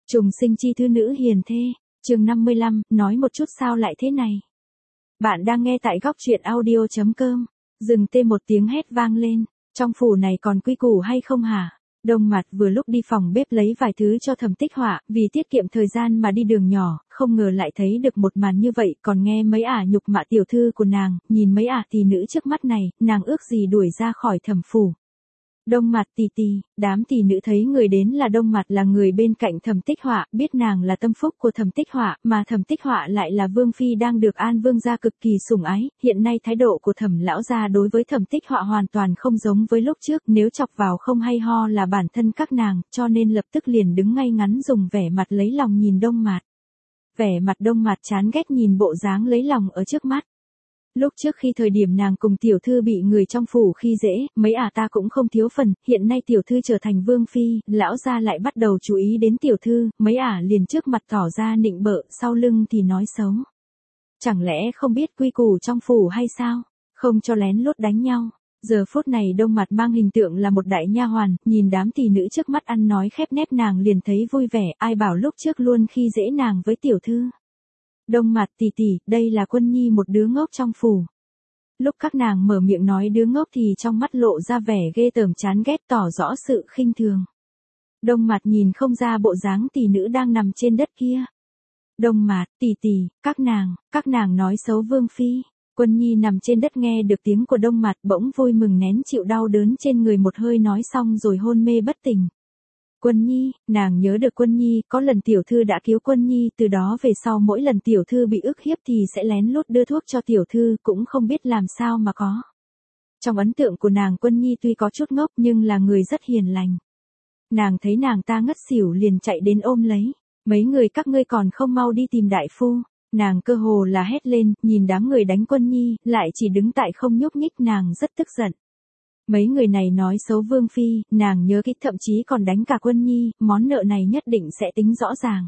Trùng sinh chi thư nữ hiền thê, chương 55, nói một chút sao lại thế này. Bạn đang nghe tại góc truyện audio.com, dừng tê một tiếng hét vang lên, trong phủ này còn quy củ hay không hả? Đông Mặt vừa lúc đi phòng bếp lấy vài thứ cho Thẩm Tích Họa, vì tiết kiệm thời gian mà đi đường nhỏ, không ngờ lại thấy được một màn như vậy, còn nghe mấy ả nhục mạ tiểu thư của nàng, nhìn mấy ả tỷ nữ trước mắt này, nàng ước gì đuổi ra khỏi Thẩm phủ. Đông Mặt tỷ tỷ, đám tỷ nữ thấy người đến là Đông Mặt là người bên cạnh Thẩm Tích Họa, biết nàng là tâm phúc của Thẩm Tích Họa, mà Thẩm Tích Họa lại là vương phi đang được An vương gia cực kỳ sủng ái, hiện nay thái độ của Thẩm lão gia đối với Thẩm Tích Họa hoàn toàn không giống với lúc trước, nếu chọc vào không hay ho là bản thân các nàng, cho nên lập tức liền đứng ngay ngắn dùng vẻ mặt lấy lòng nhìn Đông Mặt. Vẻ mặt Đông Mặt chán ghét nhìn bộ dáng lấy lòng ở trước mắt. Lúc trước khi thời điểm nàng cùng tiểu thư bị người trong phủ khi dễ, mấy ả ta cũng không thiếu phần, hiện nay tiểu thư trở thành vương phi, lão gia lại bắt đầu chú ý đến tiểu thư, mấy ả liền trước mặt tỏ ra nịnh bợ, sau lưng thì nói xấu. Chẳng lẽ không biết quy củ trong phủ hay sao? Không cho lén lút đánh nhau. Giờ phút này Đông Mặt mang hình tượng là một đại nha hoàn, nhìn đám tỷ nữ trước mắt ăn nói khép nép nàng liền thấy vui vẻ, ai bảo lúc trước luôn khi dễ nàng với tiểu thư. Đông Mặt tỷ tỷ, đây là Quân Nhi một đứa ngốc trong phủ. Lúc các nàng mở miệng nói đứa ngốc thì trong mắt lộ ra vẻ ghê tởm chán ghét tỏ rõ sự khinh thường. Đông Mặt nhìn không ra bộ dáng tỷ nữ đang nằm trên đất kia. Đông Mặt tỷ tỷ, các nàng nói xấu vương phi. Quân Nhi nằm trên đất nghe được tiếng của Đông Mặt bỗng vui mừng nén chịu đau đớn trên người một hơi nói xong rồi hôn mê bất tỉnh. Quân Nhi, nàng nhớ được Quân Nhi, có lần tiểu thư đã cứu Quân Nhi, từ đó về sau mỗi lần tiểu thư bị ức hiếp thì sẽ lén lút đưa thuốc cho tiểu thư, cũng không biết làm sao mà có. Trong ấn tượng của nàng Quân Nhi tuy có chút ngốc nhưng là người rất hiền lành. Nàng thấy nàng ta ngất xỉu liền chạy đến ôm lấy, mấy người các ngươi còn không mau đi tìm đại phu. Nàng cơ hồ là hét lên, nhìn đám người đánh Quân Nhi, lại chỉ đứng tại không nhúc nhích nàng rất tức giận. Mấy người này nói xấu vương phi, nàng nhớ kỹ thậm chí còn đánh cả Quân Nhi, món nợ này nhất định sẽ tính rõ ràng.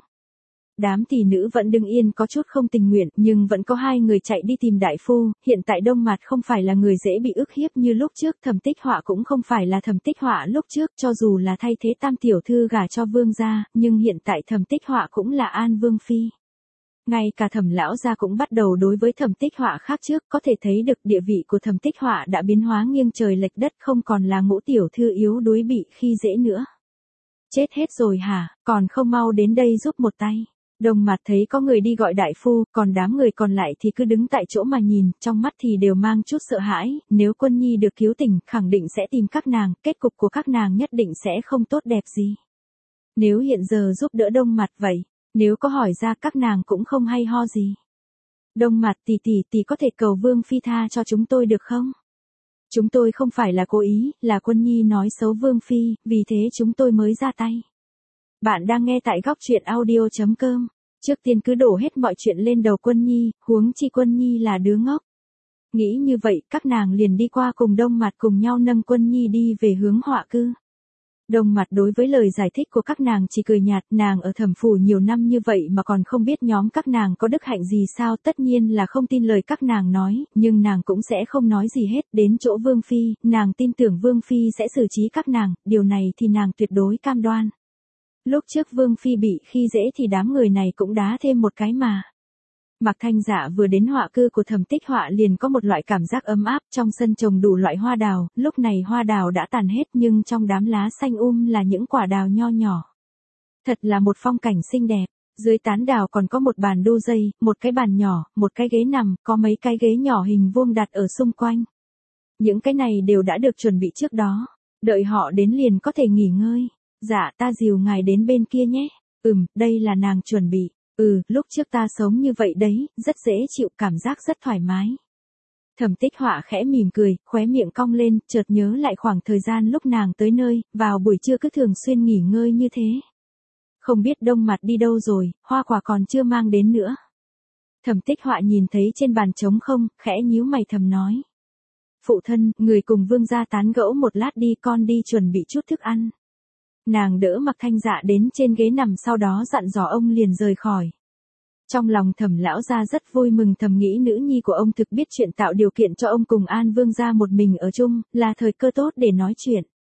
Đám tỷ nữ vẫn đứng yên có chút không tình nguyện, nhưng vẫn có hai người chạy đi tìm đại phu, hiện tại Đông Mặt không phải là người dễ bị ức hiếp như lúc trước, Thẩm Tích Họa cũng không phải là Thẩm Tích Họa lúc trước, cho dù là thay thế tam tiểu thư gả cho vương gia, nhưng hiện tại Thẩm Tích Họa cũng là An vương phi. Ngay cả Thẩm lão gia cũng bắt đầu đối với Thẩm Tích Họa khác trước, có thể thấy được địa vị của Thẩm Tích Họa đã biến hóa nghiêng trời lệch đất, không còn là ngũ tiểu thư yếu đuối bị khi dễ nữa. Chết hết rồi hả, còn không mau đến đây giúp một tay. Đông Mặt thấy có người đi gọi đại phu, còn đám người còn lại thì cứ đứng tại chỗ mà nhìn, trong mắt thì đều mang chút sợ hãi, nếu Quân Nhi được cứu tỉnh, khẳng định sẽ tìm các nàng, kết cục của các nàng nhất định sẽ không tốt đẹp gì. Nếu hiện giờ giúp đỡ Đông Mặt vậy, nếu có hỏi ra các nàng cũng không hay ho gì. Đông Mặt tỷ có thể cầu vương phi tha cho chúng tôi được không? Chúng tôi không phải là cố ý, là Quân Nhi nói xấu vương phi, vì thế chúng tôi mới ra tay. Bạn đang nghe tại góc truyện audio.com, trước tiên cứ đổ hết mọi chuyện lên đầu Quân Nhi, huống chi Quân Nhi là đứa ngốc. Nghĩ như vậy, các nàng liền đi qua cùng Đông Mặt cùng nhau nâng Quân Nhi đi về hướng Họa cư. Đông Mặt đối với lời giải thích của các nàng chỉ cười nhạt, nàng ở Thẩm phủ nhiều năm như vậy mà còn không biết nhóm các nàng có đức hạnh gì sao, tất nhiên là không tin lời các nàng nói, nhưng nàng cũng sẽ không nói gì hết, đến chỗ vương phi, nàng tin tưởng vương phi sẽ xử trí các nàng, điều này thì nàng tuyệt đối cam đoan. Lúc trước vương phi bị khi dễ thì đám người này cũng đá thêm một cái mà. Mạc Thanh Dạ vừa đến Họa cư của Thẩm Tích Họa liền có một loại cảm giác ấm áp, trong sân trồng đủ loại hoa đào, lúc này hoa đào đã tàn hết nhưng trong đám lá xanh là những quả đào nho nhỏ. Thật là một phong cảnh xinh đẹp, dưới tán đào còn có một bàn đu dây, một cái bàn nhỏ, một cái ghế nằm, có mấy cái ghế nhỏ hình vuông đặt ở xung quanh. Những cái này đều đã được chuẩn bị trước đó, đợi họ đến liền có thể nghỉ ngơi. Dạ ta dìu ngài đến bên kia nhé. Đây là nàng chuẩn bị. Lúc trước ta sống như vậy đấy, rất dễ chịu, cảm giác rất thoải mái. Thẩm Tích Họa khẽ mỉm cười, khóe miệng cong lên, chợt nhớ lại khoảng thời gian lúc nàng tới nơi, vào buổi trưa cứ thường xuyên nghỉ ngơi như thế. Không biết Đông Mặt đi đâu rồi, hoa quả còn chưa mang đến nữa. Thẩm Tích Họa nhìn thấy trên bàn trống không, khẽ nhíu mày thầm nói. Phụ thân, người cùng vương gia tán gẫu một lát đi, con đi chuẩn bị chút thức ăn. Nàng đỡ Mạc Thanh Dạ đến trên ghế nằm, sau đó dặn dò ông liền rời khỏi. Trong lòng Thẩm lão gia rất vui mừng, thầm nghĩ nữ nhi của ông thực biết chuyện, tạo điều kiện cho ông cùng An vương gia một mình ở chung, là thời cơ tốt để nói chuyện.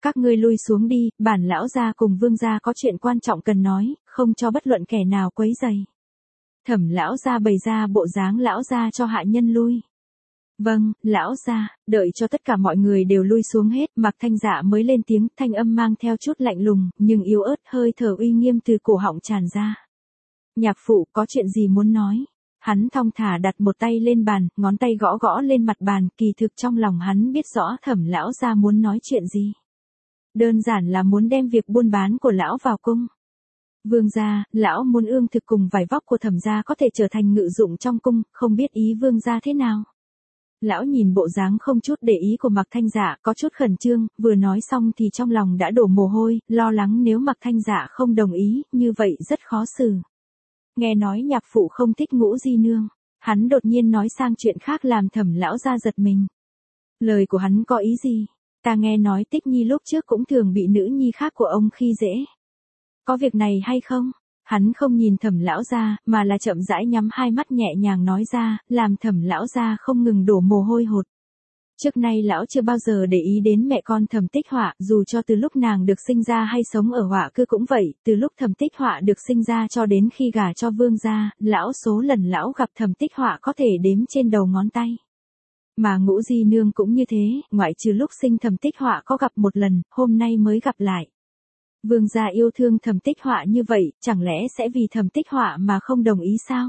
Các ngươi lui xuống đi, bản lão gia cùng vương gia có chuyện quan trọng cần nói, không cho bất luận kẻ nào quấy rầy. Thẩm lão gia bày ra bộ dáng lão gia cho hạ nhân lui. Vâng, lão gia, đợi cho tất cả mọi người đều lui xuống hết, Mạc Thanh Dạ mới lên tiếng, thanh âm mang theo chút lạnh lùng, nhưng yếu ớt, hơi thở uy nghiêm từ cổ họng tràn ra. Nhạc phụ, có chuyện gì muốn nói? Hắn thong thả đặt một tay lên bàn, ngón tay gõ gõ lên mặt bàn, kỳ thực trong lòng hắn biết rõ Thẩm lão gia muốn nói chuyện gì. Đơn giản là muốn đem việc buôn bán của lão vào cung. Vương gia, lão muốn ương thực cùng vải vóc của Thẩm gia có thể trở thành ngự dụng trong cung, không biết ý vương gia thế nào. Lão nhìn bộ dáng không chút để ý của Mạc Thanh Dạ, có chút khẩn trương, vừa nói xong thì trong lòng đã đổ mồ hôi, lo lắng nếu Mạc Thanh Dạ không đồng ý, như vậy rất khó xử. Nghe nói nhạc phụ không thích Ngũ Di Nương, hắn đột nhiên nói sang chuyện khác làm Thẩm lão gia giật mình. Lời của hắn có ý gì? Ta nghe nói Tích Nhi lúc trước cũng thường bị nữ nhi khác của ông khi dễ. Có việc này hay không? Hắn không nhìn Thẩm lão gia, mà là chậm rãi nhắm hai mắt nhẹ nhàng nói ra, làm Thẩm lão gia không ngừng đổ mồ hôi hột. Trước nay lão chưa bao giờ để ý đến mẹ con Thẩm Tích Họa, dù cho từ lúc nàng được sinh ra hay sống ở Họa cư cũng vậy, từ lúc Thẩm Tích Họa được sinh ra cho đến khi gả cho vương gia, lão số lần lão gặp Thẩm Tích Họa có thể đếm trên đầu ngón tay. Mà Ngũ Di Nương cũng như thế, ngoại trừ lúc sinh Thẩm Tích Họa có gặp một lần, hôm nay mới gặp lại. Vương gia yêu thương Thẩm Tích Họa như vậy, chẳng lẽ sẽ vì Thẩm Tích Họa mà không đồng ý sao?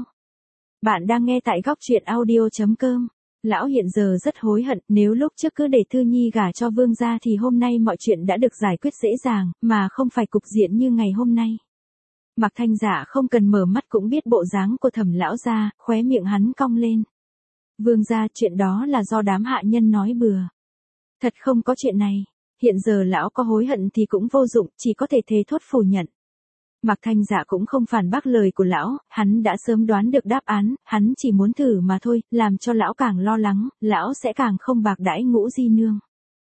Bạn đang nghe tại góc truyện audio.com. Lão hiện giờ rất hối hận, nếu lúc trước cứ để Thư Nhi gả cho vương gia thì hôm nay mọi chuyện đã được giải quyết dễ dàng, mà không phải cục diện như ngày hôm nay. Mạc Thanh Dạ không cần mở mắt cũng biết bộ dáng của Thẩm lão gia, khóe miệng hắn cong lên. Vương gia, chuyện đó là do đám hạ nhân nói bừa. Thật không có chuyện này. Hiện giờ lão có hối hận thì cũng vô dụng, chỉ có thể thề thốt phủ nhận. Mạc Thanh Dạ cũng không phản bác lời của lão, hắn đã sớm đoán được đáp án, hắn chỉ muốn thử mà thôi, làm cho lão càng lo lắng, lão sẽ càng không bạc đãi Ngũ Di Nương.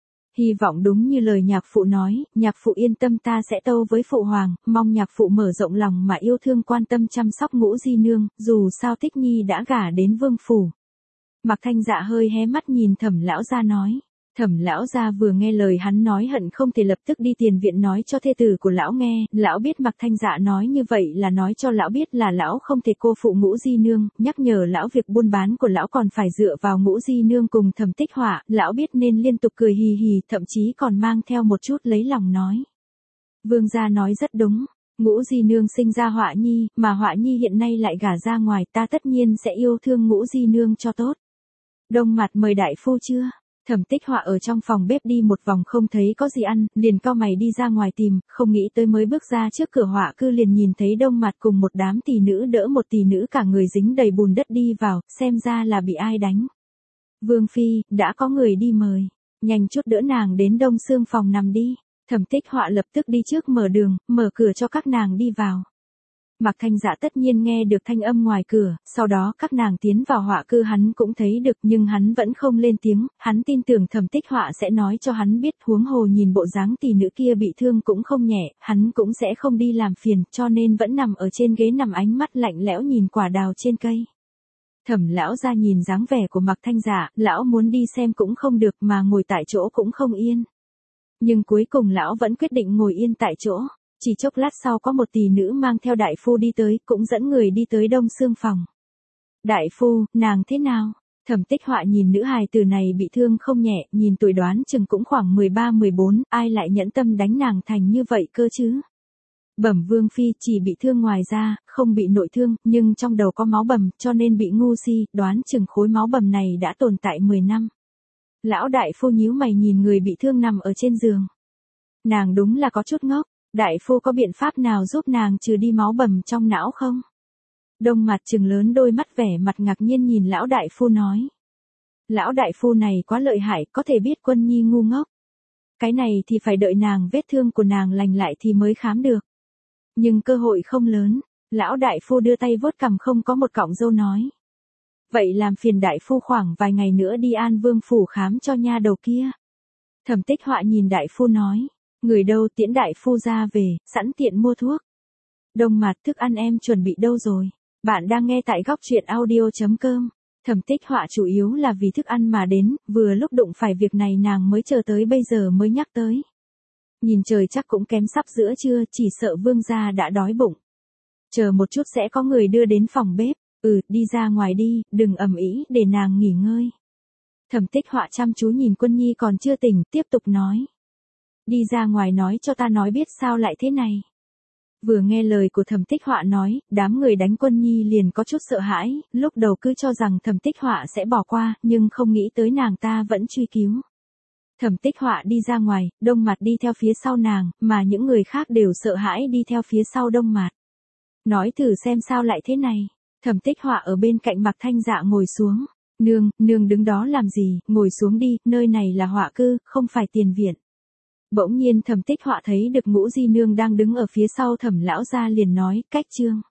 Hy vọng đúng như lời nhạc phụ nói, nhạc phụ yên tâm, ta sẽ tâu với phụ hoàng, mong nhạc phụ mở rộng lòng mà yêu thương quan tâm chăm sóc Ngũ Di Nương, dù sao Tích Nhi đã gả đến vương phủ. Mạc Thanh Dạ hơi hé mắt nhìn Thẩm lão gia nói. Thẩm lão gia vừa nghe lời hắn nói hận không thể lập tức đi tiền viện nói cho thê tử của lão nghe, lão biết Mạc Thanh Dạ nói như vậy là nói cho lão biết là lão không thể cô phụ Ngũ Di Nương, nhắc nhở lão việc buôn bán của lão còn phải dựa vào Ngũ Di Nương cùng Thẩm Tích Họa, lão biết nên liên tục cười hì hì, thậm chí còn mang theo một chút lấy lòng nói. Vương gia nói rất đúng, Ngũ Di Nương sinh ra Họa Nhi, mà Họa Nhi hiện nay lại gả ra ngoài, ta tất nhiên sẽ yêu thương Ngũ Di Nương cho tốt. Đông Mặt mời đại phu chưa? Thẩm Tích Họa ở trong phòng bếp đi một vòng không thấy có gì ăn, liền cau mày đi ra ngoài tìm, không nghĩ tới mới bước ra trước cửa Họa cư liền nhìn thấy Đông Mặt cùng một đám tỷ nữ đỡ một tỷ nữ cả người dính đầy bùn đất đi vào, xem ra là bị ai đánh. Vương phi, đã có người đi mời, nhanh chút đỡ nàng đến Đông Xương phòng nằm đi. Thẩm Tích Họa lập tức đi trước mở đường, mở cửa cho các nàng đi vào. Mạc Thanh Dạ tất nhiên nghe được thanh âm ngoài cửa, sau đó các nàng tiến vào Họa cư hắn cũng thấy được nhưng hắn vẫn không lên tiếng, hắn tin tưởng Thẩm Tích Họa sẽ nói cho hắn biết, huống hồ nhìn bộ dáng tỷ nữ kia bị thương cũng không nhẹ, hắn cũng sẽ không đi làm phiền, cho nên vẫn nằm ở trên ghế nằm ánh mắt lạnh lẽo nhìn quả đào trên cây. Thẩm lão gia nhìn dáng vẻ của Mạc Thanh Dạ, lão muốn đi xem cũng không được mà ngồi tại chỗ cũng không yên. Nhưng cuối cùng lão vẫn quyết định ngồi yên tại chỗ. Chỉ chốc lát sau có một tỷ nữ mang theo đại phu đi tới, cũng dẫn người đi tới Đông Xương phòng. Đại phu, nàng thế nào? Thẩm Tích Họa nhìn nữ hài tử này bị thương không nhẹ, nhìn tuổi đoán chừng cũng khoảng 13-14, ai lại nhẫn tâm đánh nàng thành như vậy cơ chứ? Bẩm vương phi, chỉ bị thương ngoài da, không bị nội thương, nhưng trong đầu có máu bầm, cho nên bị ngu si, đoán chừng khối máu bầm này đã tồn tại 10 năm. Lão đại phu nhíu mày nhìn người bị thương nằm ở trên giường. Nàng đúng là có chút ngốc. Đại phu có biện pháp nào giúp nàng trừ đi máu bầm trong não không? Đông Mặt trừng lớn đôi mắt vẻ mặt ngạc nhiên nhìn lão đại phu nói. Lão đại phu này quá lợi hại, có thể biết Quân Nhi ngu ngốc. Cái này thì phải đợi nàng vết thương của nàng lành lại thì mới khám được. Nhưng cơ hội không lớn, lão đại phu đưa tay vuốt cằm không có một cọng râu nói. Vậy làm phiền đại phu khoảng vài ngày nữa đi An Vương phủ khám cho nha đầu kia. Thẩm Tích Họa nhìn đại phu nói. Người đâu, tiễn đại phu ra về, sẵn tiện mua thuốc. Đông Mặt, thức ăn em chuẩn bị đâu rồi? Bạn đang nghe tại góc truyện audio.com. Thẩm Tích Họa chủ yếu là vì thức ăn mà đến, vừa lúc đụng phải việc này nàng mới chờ tới bây giờ mới nhắc tới. Nhìn trời chắc cũng kém sắp giữa trưa, chỉ sợ vương gia đã đói bụng. Chờ một chút sẽ có người đưa đến phòng bếp, đi ra ngoài đi, đừng ầm ĩ để nàng nghỉ ngơi. Thẩm Tích Họa chăm chú nhìn Quân Nhi còn chưa tỉnh, tiếp tục nói. Đi ra ngoài nói cho ta nói biết sao lại thế này. Vừa nghe lời của Thẩm Tích Họa nói, đám người đánh Quân Nhi liền có chút sợ hãi, lúc đầu cứ cho rằng Thẩm Tích Họa sẽ bỏ qua, nhưng không nghĩ tới nàng ta vẫn truy cứu. Thẩm Tích Họa đi ra ngoài, Đông Mạt đi theo phía sau nàng, mà những người khác đều sợ hãi đi theo phía sau Đông Mạt. Nói thử xem sao lại thế này. Thẩm Tích Họa ở bên cạnh Mạc Thanh Dạ ngồi xuống. Nương đứng đó làm gì, ngồi xuống đi, nơi này là họa cư, không phải tiền viện. Bỗng nhiên Thẩm Tích Họa thấy được Ngũ Di Nương đang đứng ở phía sau Thẩm lão gia liền nói, cách trương.